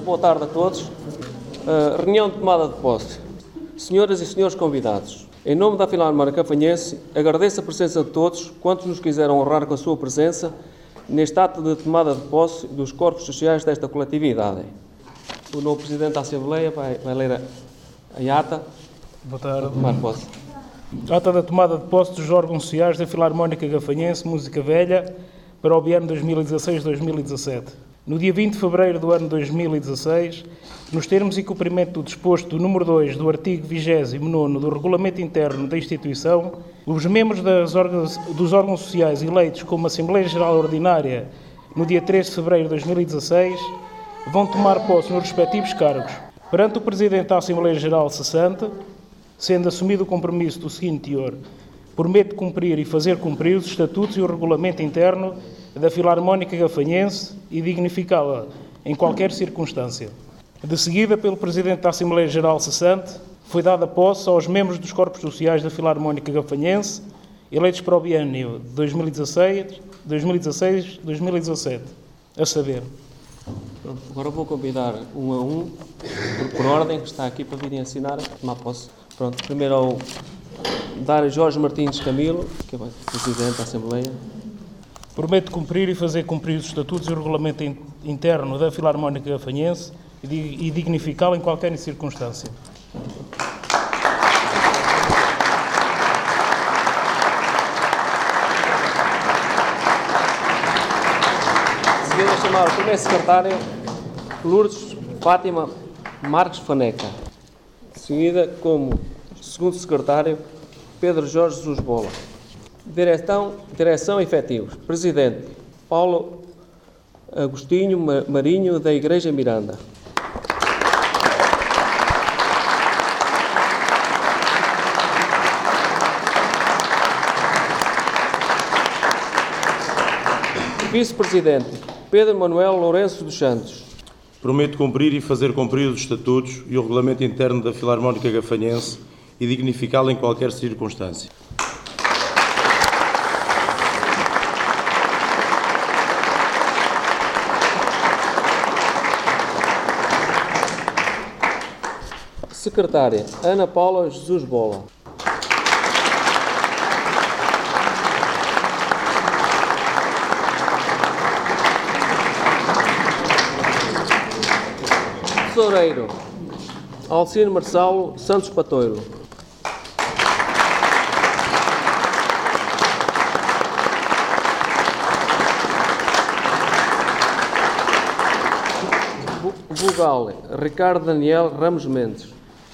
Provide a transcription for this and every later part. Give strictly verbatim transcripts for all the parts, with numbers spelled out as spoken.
boa tarde a todos. Uh, reunião de tomada de posse. Senhoras e senhores convidados, em nome da Filarmónica Gafanhense, agradeço a presença de todos quantos nos quiseram honrar com a sua presença neste ato de tomada de posse dos corpos sociais desta coletividade. O novo Presidente da Assembleia vai, vai ler a, a ata. Boa tarde. Tomar posse. Ata da tomada de posse dos órgãos sociais da Filarmónica Gafanhense, Música Velha, para o biênio dois mil e dezasseis a dois mil e dezassete. No dia vinte de fevereiro do ano dois mil e dezasseis, nos termos e cumprimento do disposto do número dois do artigo vigésimo nono do Regulamento Interno da Instituição, os membros das órgãos, dos órgãos sociais eleitos como Assembleia Geral Ordinária no dia três de fevereiro de dois mil e dezasseis vão tomar posse nos respectivos cargos. Perante o Presidente da Assembleia Geral cessante, sendo assumido o compromisso do seguinte teor: prometo cumprir e fazer cumprir os estatutos e o regulamento interno da Filarmónica Gafanhense e dignificá-la em qualquer circunstância. De seguida, pelo Presidente da Assembleia Geral cessante, foi dada posse aos membros dos corpos sociais da Filarmónica Gafanhense, eleitos para o biênio de dois mil e dezasseis a dois mil e dezassete, a saber. Pronto, agora vou convidar um a um, por, por ordem, que está aqui para virem assinar, tomar posse. Pronto, primeiro ao dar a Jorge Martins Camilo, que é o Presidente da Assembleia. Prometo cumprir e fazer cumprir os estatutos e o regulamento interno da Filarmónica Gafanhense e dignificá-lo em qualquer circunstância. De seguida, a chamar o primeiro secretário, Lourdes Fátima Marques Faneca. De seguida, como segundo secretário, Pedro Jorge Jesus Bola. Direção, direção efetivos. Presidente, Paulo Agostinho Marinho, da Igreja Miranda. Vice-Presidente, Pedro Manuel Lourenço dos Santos. Prometo cumprir e fazer cumprir os estatutos e o regulamento interno da Filarmónica Gafanhense e dignificá-lo em qualquer circunstância. Secretária, Ana Paula Jesus Bola. Tesoureiro, Alcino Marçal Santos Patoiro. Vogal, Ricardo Daniel Ramos Mendes.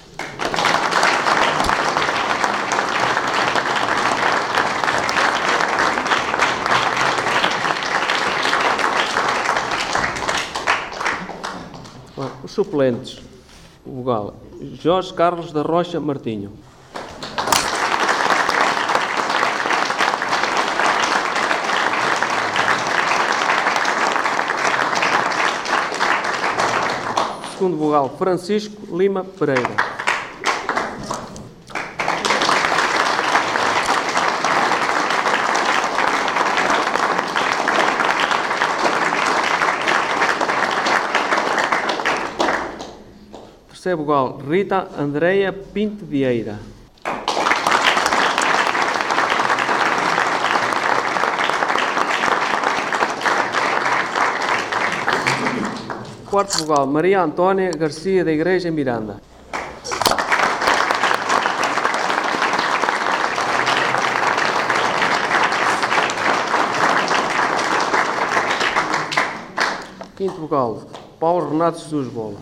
Os suplentes, vogal, Jorge Carlos da Rocha Martinho. Segundo vogal, Francisco Lima Pereira. Terceiro vogal, Rita Andreia Pinto Vieira. Quarto vogal, Maria Antônia Garcia, da Igreja Miranda. Quinto vogal, Paulo Renato Jesus Bola.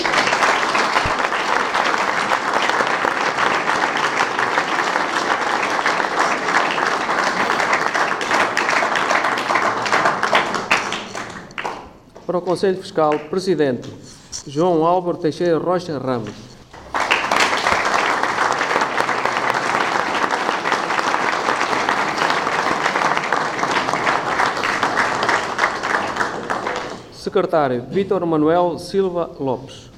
Para o Conselho Fiscal, Presidente, João Álvaro Teixeira Rocha Ramos. Secretário, Vítor Manuel Silva Lopes.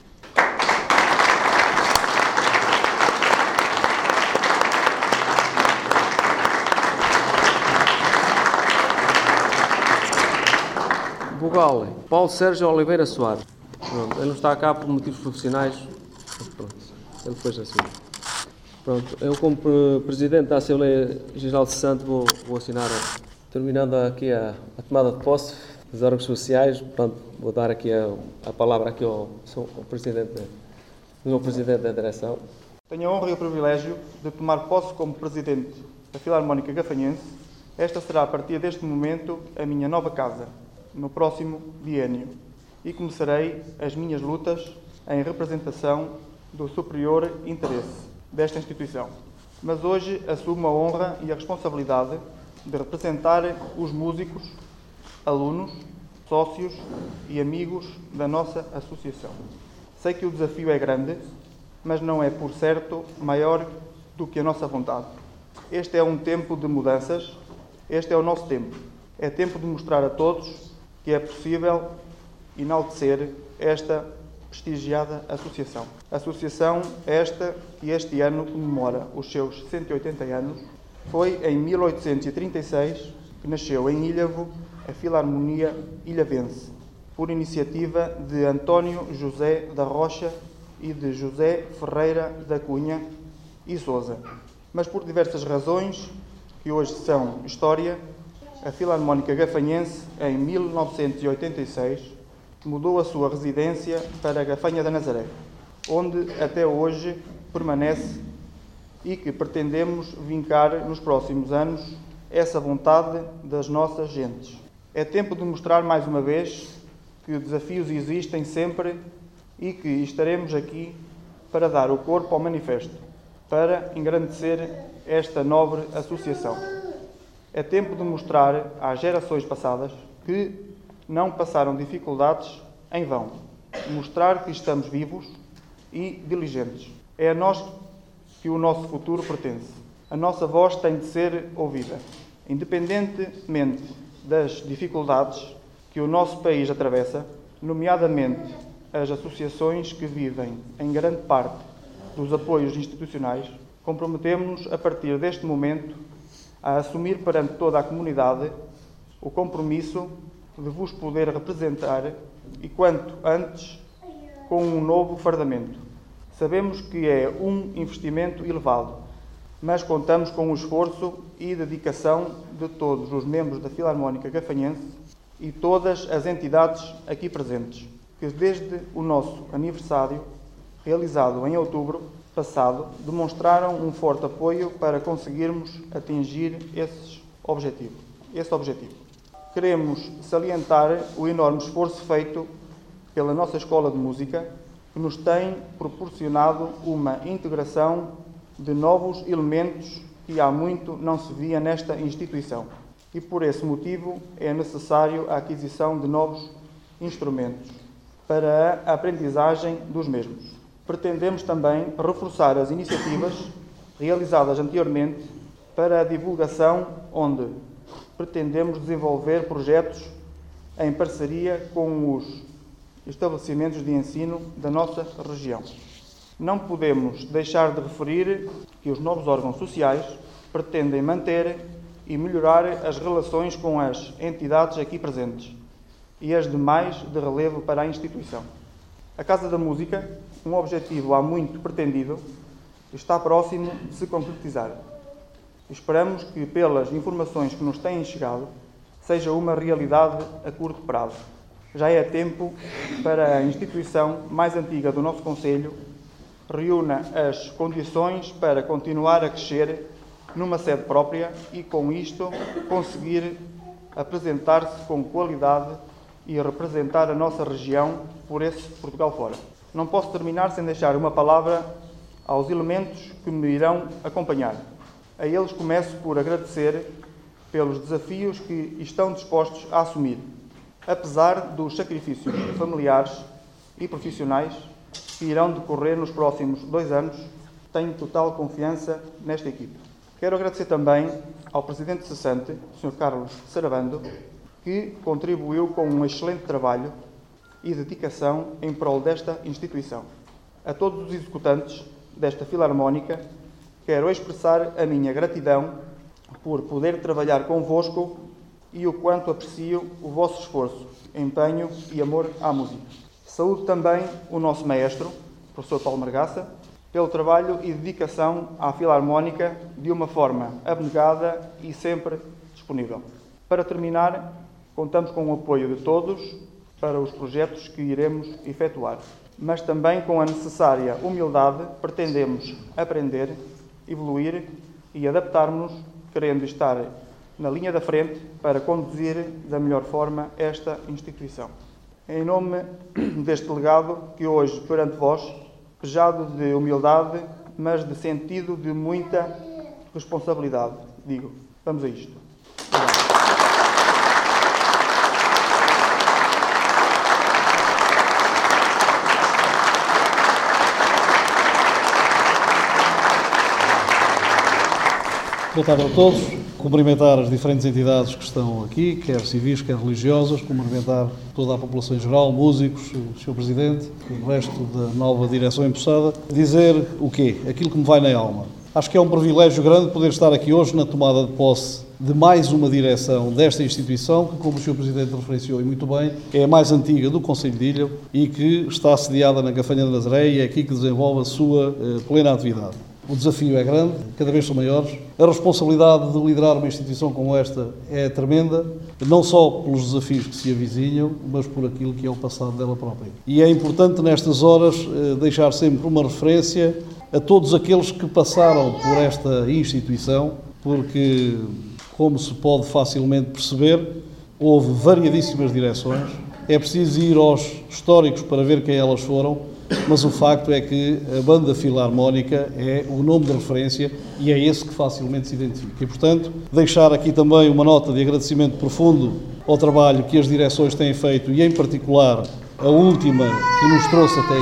Vogal, Paulo Sérgio Oliveira Soares. Pronto, ele não está cá por motivos profissionais, mas pronto, ele depois assume. Pronto, eu como Presidente da Assembleia Geral de Santo vou, vou assinar, terminando aqui a, a tomada de posse dos órgãos sociais, pronto, vou dar aqui a, a palavra aqui ao, ao Presidente, ao meu Presidente da Direção. Tenho a honra e o privilégio de tomar posse como Presidente da Filarmónica Gafanhense. Esta será, a partir deste momento, a minha nova casa, no próximo biênio, e começarei as minhas lutas em representação do superior interesse desta instituição. Mas hoje assumo a honra e a responsabilidade de representar os músicos, alunos, sócios e amigos da nossa associação. Sei que o desafio é grande, mas não é, por certo, maior do que a nossa vontade. Este é um tempo de mudanças, este é o nosso tempo. É tempo de mostrar a todos que é possível enaltecer esta prestigiada associação. Associação esta que este ano comemora os seus cento e oitenta anos. Foi em mil oitocentos e trinta e seis que nasceu em Ilhavo a Filarmonia Ilhavense, por iniciativa de António José da Rocha e de José Ferreira da Cunha e Sousa. Mas por diversas razões, que hoje são história, a Filarmónica Gafanhense, em mil novecentos e oitenta e seis, mudou a sua residência para a Gafanha da Nazaré, onde até hoje permanece e que pretendemos vincar nos próximos anos essa vontade das nossas gentes. É tempo de mostrar mais uma vez que desafios existem sempre e que estaremos aqui para dar o corpo ao manifesto, para engrandecer esta nobre associação. É tempo de mostrar às gerações passadas que não passaram dificuldades em vão. Mostrar que estamos vivos e diligentes. É a nós que o nosso futuro pertence. A nossa voz tem de ser ouvida, independentemente das dificuldades que o nosso país atravessa, nomeadamente as associações que vivem, em grande parte, dos apoios institucionais. Comprometemos-nos, a partir deste momento, a assumir perante toda a comunidade o compromisso de vos poder representar e, quanto antes, com um novo fardamento. Sabemos que é um investimento elevado, mas contamos com o esforço e dedicação de todos os membros da Filarmónica Gafanhense e todas as entidades aqui presentes, que desde o nosso aniversário, realizado em outubro passado, demonstraram um forte apoio para conseguirmos atingir esse objetivo. Esse objetivo. Queremos salientar o enorme esforço feito pela nossa Escola de Música, que nos tem proporcionado uma integração de novos elementos que há muito não se via nesta instituição. E por esse motivo é necessário a aquisição de novos instrumentos para a aprendizagem dos mesmos. Pretendemos também reforçar as iniciativas realizadas anteriormente para a divulgação, onde pretendemos desenvolver projetos em parceria com os estabelecimentos de ensino da nossa região. Não podemos deixar de referir que os novos órgãos sociais pretendem manter e melhorar as relações com as entidades aqui presentes e as demais de relevo para a instituição. A Casa da Música, um objetivo há muito pretendido, está próximo de se concretizar. Esperamos que, pelas informações que nos têm chegado, seja uma realidade a curto prazo. Já é tempo para a instituição mais antiga do nosso concelho reúna as condições para continuar a crescer numa sede própria e, com isto, conseguir apresentar-se com qualidade e representar a nossa região por esse Portugal fora. Não posso terminar sem deixar uma palavra aos elementos que me irão acompanhar. A eles começo por agradecer pelos desafios que estão dispostos a assumir, apesar dos sacrifícios familiares e profissionais que irão decorrer nos próximos dois anos. Tenho total confiança nesta equipe. Quero agradecer também ao Presidente cessante, o senhor Carlos Sarabando, que contribuiu com um excelente trabalho e dedicação em prol desta instituição. A todos os executantes desta Filarmónica, quero expressar a minha gratidão por poder trabalhar convosco e o quanto aprecio o vosso esforço, empenho e amor à música. Saúdo também o nosso maestro, professor Paulo Margaça, pelo trabalho e dedicação à Filarmónica de uma forma abnegada e sempre disponível. Para terminar, contamos com o apoio de todos para os projetos que iremos efetuar, mas também com a necessária humildade pretendemos aprender, evoluir e adaptar-nos, querendo estar na linha da frente para conduzir da melhor forma esta instituição. Em nome deste legado que hoje, perante vós, pejado de humildade, mas de sentido de muita responsabilidade, digo, vamos a isto. Obrigado. Boa tarde a todos. Cumprimentar as diferentes entidades que estão aqui, quer civis, quer religiosas, cumprimentar toda a população em geral, músicos, o senhor Presidente, o resto da nova direção empossada. Dizer o quê? Aquilo que me vai na alma. Acho que é um privilégio grande poder estar aqui hoje na tomada de posse de mais uma direção desta instituição, que, como o senhor Presidente referenciou e muito bem, é a mais antiga do Concelho de Ilha e que está sediada na Gafanha de Nazaré e é aqui que desenvolve a sua eh, plena atividade. O desafio é grande, cada vez são maiores. A responsabilidade de liderar uma instituição como esta é tremenda, não só pelos desafios que se avizinham, mas por aquilo que é o passado dela própria. E é importante nestas horas deixar sempre uma referência a todos aqueles que passaram por esta instituição, porque, como se pode facilmente perceber, houve variadíssimas direções. É preciso ir aos históricos para ver quem elas foram, mas o facto é que a Banda Filarmónica é o nome de referência e é esse que facilmente se identifica. E, portanto, deixar aqui também uma nota de agradecimento profundo ao trabalho que as direções têm feito e, em particular, a última que nos trouxe até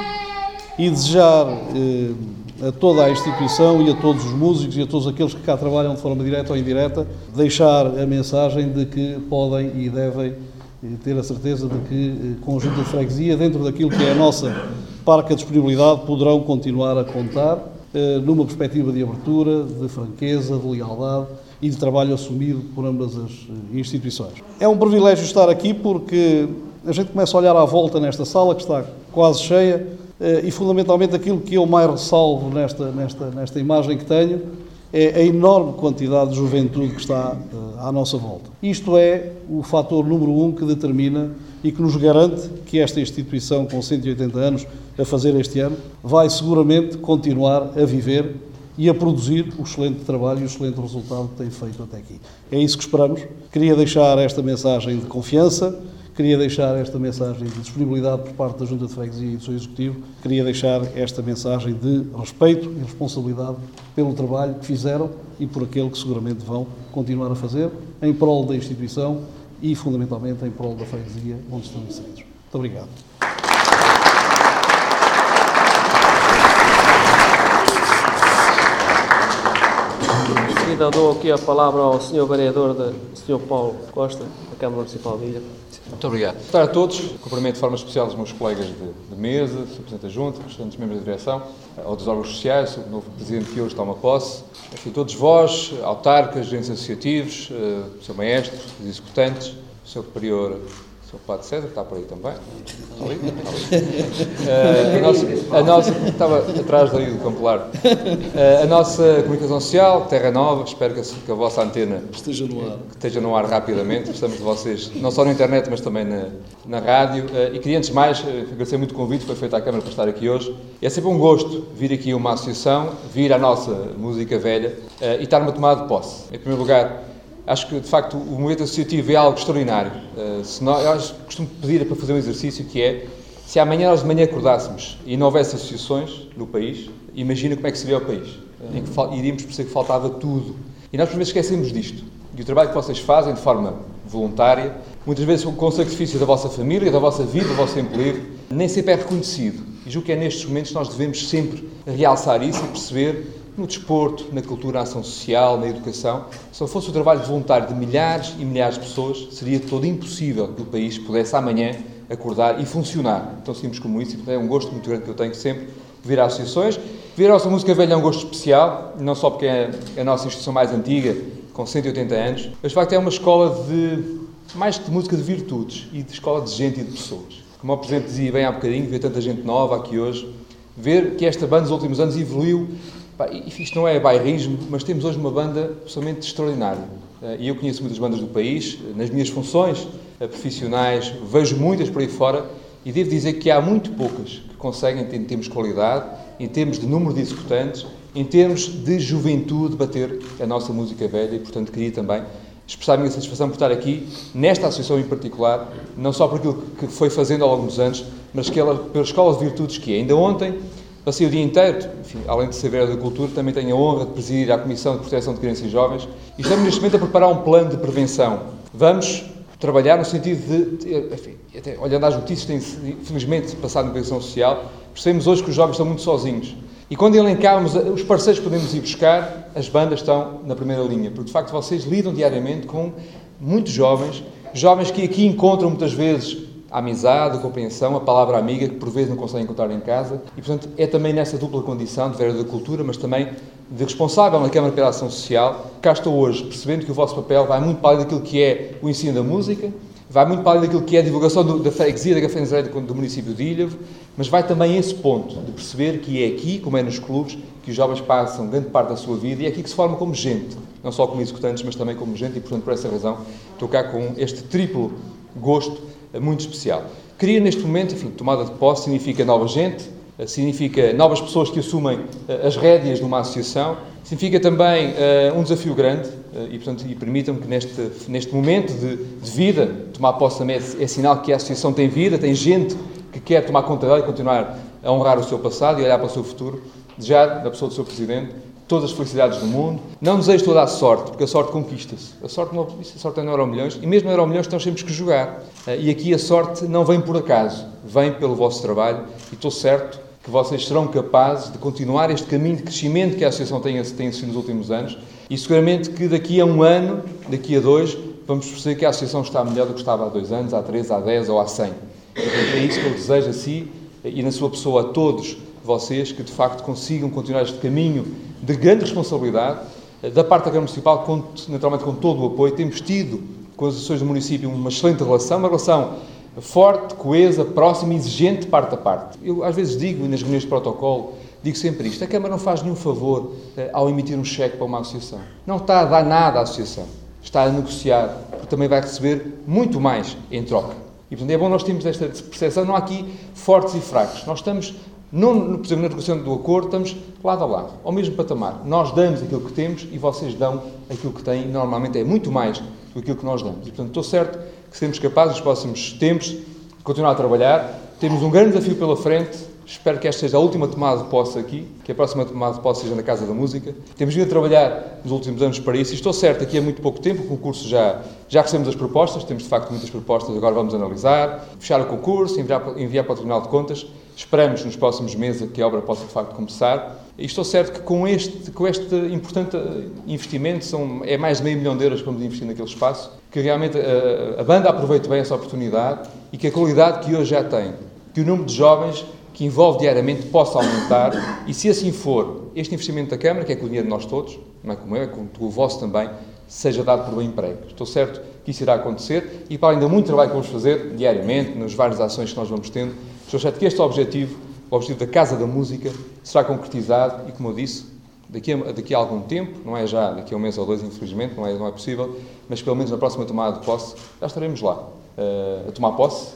aqui e desejar eh, a toda a instituição e a todos os músicos e a todos aqueles que cá trabalham de forma direta ou indireta, deixar a mensagem de que podem e devem ter a certeza de que conjunto de freguesia, dentro daquilo que é a nossa parca disponibilidade, poderão continuar a contar eh, numa perspectiva de abertura, de franqueza, de lealdade e de trabalho assumido por ambas as instituições. É um privilégio estar aqui porque a gente começa a olhar à volta nesta sala, que está quase cheia, eh, e fundamentalmente aquilo que eu mais ressalvo nesta, nesta, nesta imagem que tenho é a enorme quantidade de juventude que está uh, à nossa volta. Isto é o fator número um que determina e que nos garante que esta instituição, com cento e oitenta anos a fazer este ano, vai seguramente continuar a viver e a produzir o excelente trabalho e o excelente resultado que tem feito até aqui. É isso que esperamos. Queria deixar esta mensagem de confiança, queria deixar esta mensagem de disponibilidade por parte da Junta de Freguesia e do seu Executivo, queria deixar esta mensagem de respeito e responsabilidade pelo trabalho que fizeram e por aquele que seguramente vão continuar a fazer em prol da instituição e, fundamentalmente, em prol da freguesia onde estão inseridos. Muito obrigado. Em seguida, dou aqui a palavra ao senhor vereador, de, senhor Paulo Costa, da Câmara Municipal de Ilha. Muito obrigado. Boa tarde a todos. Cumprimento de forma especial os meus colegas de, de mesa, o senhor Presidente da Junta, os restantes membros da direção, ao dos órgãos sociais, o novo Presidente que hoje toma posse, enfim, todos vós, autarcas, agentes associativos, o seu maestro, os executantes, o seu Prior, o seu Padre César, que está por aí também. Está ali? Está ali. Uh, a, nossa, a nossa... Estava atrás daí do Campelar. Uh, a nossa comunicação social, Terra Nova, espero que a, que a vossa antena esteja no ar. Que esteja no ar rapidamente. Precisamos de vocês, não só na internet, mas também na, na rádio. Uh, e queria, antes de mais, uh, agradecer muito o convite que foi feito à Câmara para estar aqui hoje. É sempre um gosto vir aqui a uma associação, vir à nossa música velha uh, e estar numa tomada de posse. Em primeiro lugar, acho que, de facto, o movimento associativo é algo extraordinário. Uh, se nós, eu costumo pedir para fazer um exercício que é, se amanhã nós de manhã acordássemos e não houvesse associações no país, imagina como é que seria o país. Uh, em que fal, iríamos perceber que faltava tudo. E nós, por vezes, esquecemos disto. E o trabalho que vocês fazem de forma voluntária, muitas vezes com sacrifício da vossa família, da vossa vida, do vosso tempo livre, nem sempre é reconhecido. E julgo que é nestes momentos que nós devemos sempre realçar isso e perceber no desporto, na cultura, na ação social, na educação. Se não fosse o trabalho voluntário de milhares e milhares de pessoas, seria todo impossível que o país pudesse amanhã acordar e funcionar. Tão simples como isso, e é um gosto muito grande que eu tenho sempre vir às associações. Vir à nossa música velha é um gosto especial, não só porque é a nossa instituição mais antiga, com cento e oitenta anos, mas de facto é uma escola de, mais que de música de virtudes, e de escola de gente e de pessoas. como o Presidente dizia bem há bocadinho, ver tanta gente nova aqui hoje, ver que esta banda nos últimos anos evoluiu, pá, e isto não é bairrismo, mas temos hoje uma banda absolutamente extraordinária. E eu conheço muitas bandas do país, nas minhas funções profissionais, vejo muitas por aí fora, e devo dizer que há muito poucas que conseguem, em termos de qualidade, em termos de número de executantes, em termos de juventude, bater a nossa música velha, e portanto queria também expressar a minha satisfação por estar aqui, nesta associação em particular, não só por aquilo que foi fazendo ao longo dos anos, mas que ela, pela Escola de Virtudes que é. Ainda ontem, passei o dia inteiro, enfim, além de ser vereador da Cultura, também tenho a honra de presidir a Comissão de Proteção de Crianças e Jovens, e estamos neste momento a preparar um plano de prevenção. Vamos trabalhar no sentido de, enfim, até olhando às notícias, tem felizmente passado na comunicação social, percebemos hoje que os jovens estão muito sozinhos. E quando elencávamos os parceiros que podemos ir buscar, as bandas estão na primeira linha, porque de facto vocês lidam diariamente com muitos jovens, jovens que aqui encontram muitas vezes a amizade, a compreensão, a palavra amiga, que por vezes não conseguem encontrar em casa, e portanto é também nessa dupla condição de vereador da Cultura, mas também de responsável na Câmara pela Ação Social. Cá estou hoje, percebendo que o vosso papel vai muito para além daquilo que é o ensino da música, vai muito para além daquilo que é a divulgação do, da freguesia da Gafanhoseira do, do município de Ilhavo, mas vai também a esse ponto de perceber que é aqui, como é nos clubes, que os jovens passam grande parte da sua vida, e é aqui que se forma como gente, não só como executantes, mas também como gente, e portanto por essa razão estou cá com este triplo gosto muito especial. Queria neste momento, enfim, tomada de posse significa nova gente, significa novas pessoas que assumem as rédeas de uma associação, significa também uh, um desafio grande, uh, e portanto e permitam-me que neste, neste momento de, de vida, tomar posse também é, é sinal que a associação tem vida, tem gente que quer tomar conta dela e continuar a honrar o seu passado e olhar para o seu futuro, desejar, na pessoa do seu Presidente, todas as felicidades do mundo. Não desejo toda a sorte, porque a sorte conquista-se. A sorte não, a sorte é no Euromilhões, e mesmo no Euromilhões nós temos que jogar. E aqui a sorte não vem por acaso, vem pelo vosso trabalho, e estou certo que vocês serão capazes de continuar este caminho de crescimento que a Associação tem, tem sido nos últimos anos, e seguramente que daqui a um ano, daqui a dois, vamos perceber que a Associação está melhor do que estava há dois anos, há três, há dez ou há cem. É isso que eu desejo a si e na sua pessoa a todos vocês, que de facto consigam continuar este caminho de grande responsabilidade. Da parte da Câmara Municipal, conto naturalmente com todo o apoio. Temos tido com as associações do município uma excelente relação, uma relação forte, coesa, próxima e exigente de parte a parte. Eu às vezes digo, nas reuniões de protocolo, digo sempre isto: a Câmara não faz nenhum favor eh, ao emitir um cheque para uma associação. Não está a dar nada à associação. Está a negociar, porque também vai receber muito mais em troca. E portanto é bom nós termos esta percepção. Não há aqui fortes e fracos. Nós estamos, não, por exemplo, na negociação do acordo, estamos lado a lado, ao mesmo patamar. Nós damos aquilo que temos e vocês dão aquilo que têm. Normalmente é muito mais do que aquilo que nós damos. E portanto estou certo que seremos capazes, nos próximos tempos, de continuar a trabalhar. Temos um grande desafio pela frente. Espero que esta seja a última tomada de posse aqui, que a próxima tomada de posse seja na Casa da Música. Temos vindo a trabalhar nos últimos anos para isso, e estou certo, aqui há muito pouco tempo, o concurso já, já recebemos as propostas, temos de facto muitas propostas, agora vamos analisar, fechar o concurso, enviar, enviar para o Tribunal de Contas. Esperamos nos próximos meses que a obra possa de facto começar. E estou certo que com este, com este importante investimento, são, é mais de meio milhão de euros que vamos investir naquele espaço, que realmente a, a banda aproveite bem essa oportunidade e que a qualidade que hoje já tem, que o número de jovens que envolve diariamente possa aumentar, e se assim for, este investimento da Câmara, que é com o dinheiro de nós todos, não é como eu, é com o vosso também, seja dado por bem emprego. Estou certo que isso irá acontecer, e para além de muito trabalho que vamos fazer diariamente, nas várias ações que nós vamos tendo, estou certo que este objetivo, o objetivo da Casa da Música, será concretizado, e como eu disse, daqui a, daqui a algum tempo, não é já daqui a um mês ou dois, infelizmente, não é, não é possível, mas pelo menos na próxima tomada de posse, já estaremos lá, uh, a tomar posse,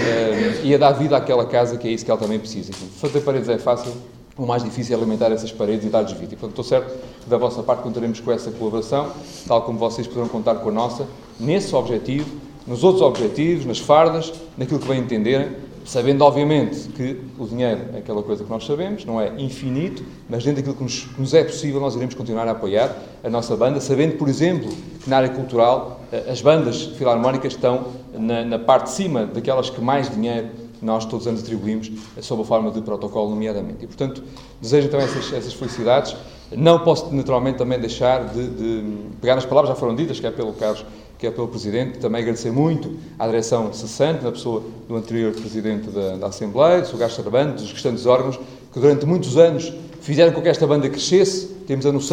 Uh, e a dar vida àquela casa, que é isso que ela também precisa. Enfim, fazer paredes é fácil, o mais difícil é alimentar essas paredes e dar-lhes vida. E, portanto, estou certo que da vossa parte contaremos com essa colaboração, tal como vocês poderão contar com a nossa, nesse objetivo, nos outros objetivos, nas fardas, naquilo que bem entenderem, sabendo, obviamente, que o dinheiro é aquela coisa que nós sabemos, não é infinito, mas dentro daquilo que nos, que nos é possível, nós iremos continuar a apoiar a nossa banda, sabendo, por exemplo, que na área cultural as bandas filarmónicas estão na, na parte de cima daquelas que mais dinheiro nós todos os anos atribuímos sob a forma de protocolo, nomeadamente. E, portanto, desejo então essas, essas felicidades. Não posso, naturalmente, também deixar de, de pegar nas palavras que já foram ditas, que é pelo Carlos, que é pelo Presidente, também agradecer muito à direção cessante, na pessoa do anterior Presidente da, da Assembleia, do senhor Gás Sarabando, dos restantes órgãos, que durante muitos anos fizeram com que esta banda crescesse. Temos a noção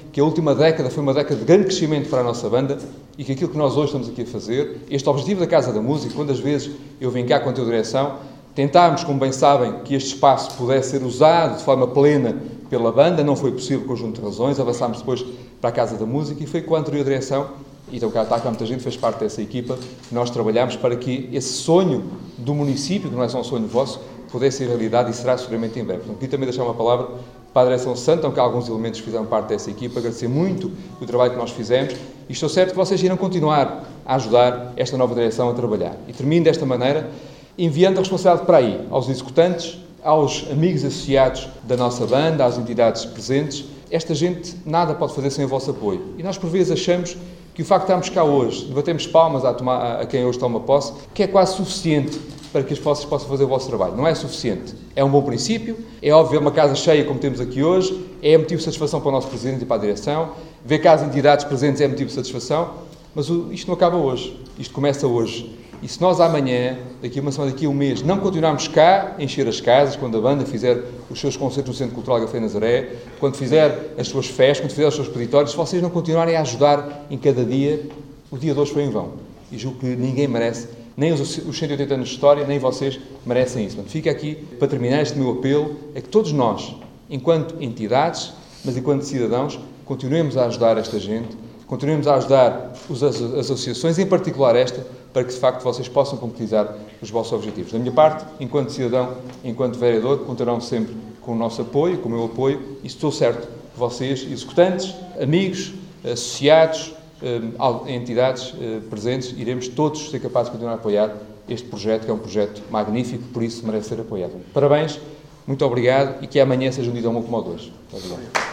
que a última década foi uma década de grande crescimento para a nossa banda e que aquilo que nós hoje estamos aqui a fazer, este objetivo da Casa da Música, quantas vezes eu vim cá com a tua direção, tentámos, como bem sabem, que este espaço pudesse ser usado de forma plena pela banda, não foi possível por conjunto de razões, avançámos depois para a Casa da Música e foi com a anterior direção, e então cá está, cá muita gente fez parte dessa equipa, que nós trabalhámos para que esse sonho do município, que não é só um sonho vosso, pudesse ser realidade e será seguramente em breve. Portanto, queria também deixar uma palavra para a direção Santa, que alguns elementos fizeram parte dessa equipa, agradecer muito o trabalho que nós fizemos e estou certo que vocês irão continuar a ajudar esta nova direção a trabalhar. E termino desta maneira, enviando a responsabilidade para aí, aos executantes, aos amigos associados da nossa banda, às entidades presentes. Esta gente nada pode fazer sem o vosso apoio. E nós, por vezes, achamos que o facto de estarmos cá hoje, de batermos palmas a, tomar, a quem hoje toma posse, que é quase suficiente para que vocês possam fazer o vosso trabalho. Não é suficiente. É um bom princípio, é óbvio ver uma casa cheia como temos aqui hoje, é motivo de satisfação para o nosso Presidente e para a direção, ver cá as entidades presentes é motivo de satisfação, mas o, isto não acaba hoje, isto começa hoje. E se nós amanhã, daqui a uma semana, daqui a um mês, não continuarmos cá a encher as casas, quando a banda fizer os seus concertos no Centro Cultural Gafé Nazaré, quando fizer as suas festas, quando fizer os seus peditórios, se vocês não continuarem a ajudar em cada dia, o dia de hoje foi em vão. E julgo que ninguém merece, nem os, os cento e oitenta anos de história, nem vocês merecem isso. Portanto, fica aqui, para terminar este meu apelo, é que todos nós, enquanto entidades, mas enquanto cidadãos, continuemos a ajudar esta gente, continuemos a ajudar as, as associações, em particular esta, para que, de facto, vocês possam concretizar os vossos objetivos. Da minha parte, enquanto cidadão, enquanto vereador, contarão sempre com o nosso apoio, com o meu apoio, e estou certo que vocês, executantes, amigos, associados, entidades presentes, iremos todos ser capazes de continuar a apoiar este projeto, que é um projeto magnífico, por isso merece ser apoiado. Parabéns, muito obrigado e que amanhã seja um dia tão bom como o de hoje. Muito obrigado.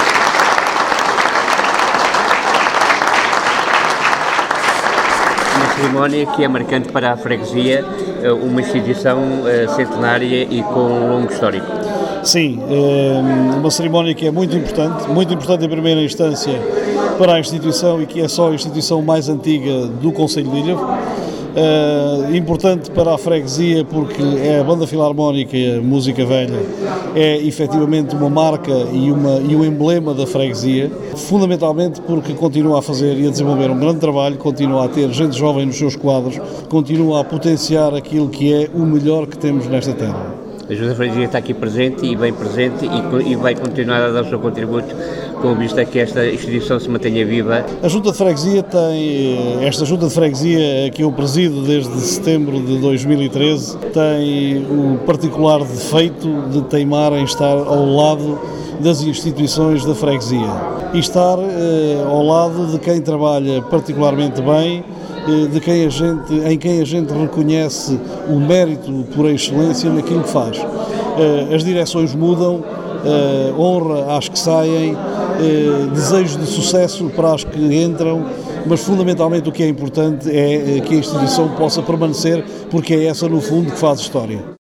Uma cerimónia que é marcante para a freguesia, uma instituição centenária e com um longo histórico. Sim, uma cerimónia que é muito importante, muito importante em primeira instância para a instituição e que é só a instituição mais antiga do Concelho de Ilhavo. Uh, importante para a freguesia porque é a Banda Filarmónica e a Música Velha, é efetivamente uma marca e, uma, e um emblema da freguesia, fundamentalmente porque continua a fazer e a desenvolver um grande trabalho, continua a ter gente jovem nos seus quadros, continua a potenciar aquilo que é o melhor que temos nesta terra. A Junta de Freguesia está aqui presente e bem presente e, e vai continuar a dar o seu contributo com vista que esta instituição se mantenha viva. A Junta de Freguesia tem, esta Junta de Freguesia que eu presido desde setembro de dois mil e treze, tem o particular defeito de teimar em estar ao lado das instituições da freguesia e estar eh, ao lado de quem trabalha particularmente bem, de quem a gente, em quem a gente reconhece o mérito por excelência naquilo que faz. As direções mudam, honra às que saem, desejo de sucesso para as que entram, mas fundamentalmente o que é importante é que a instituição possa permanecer, porque é essa no fundo que faz história.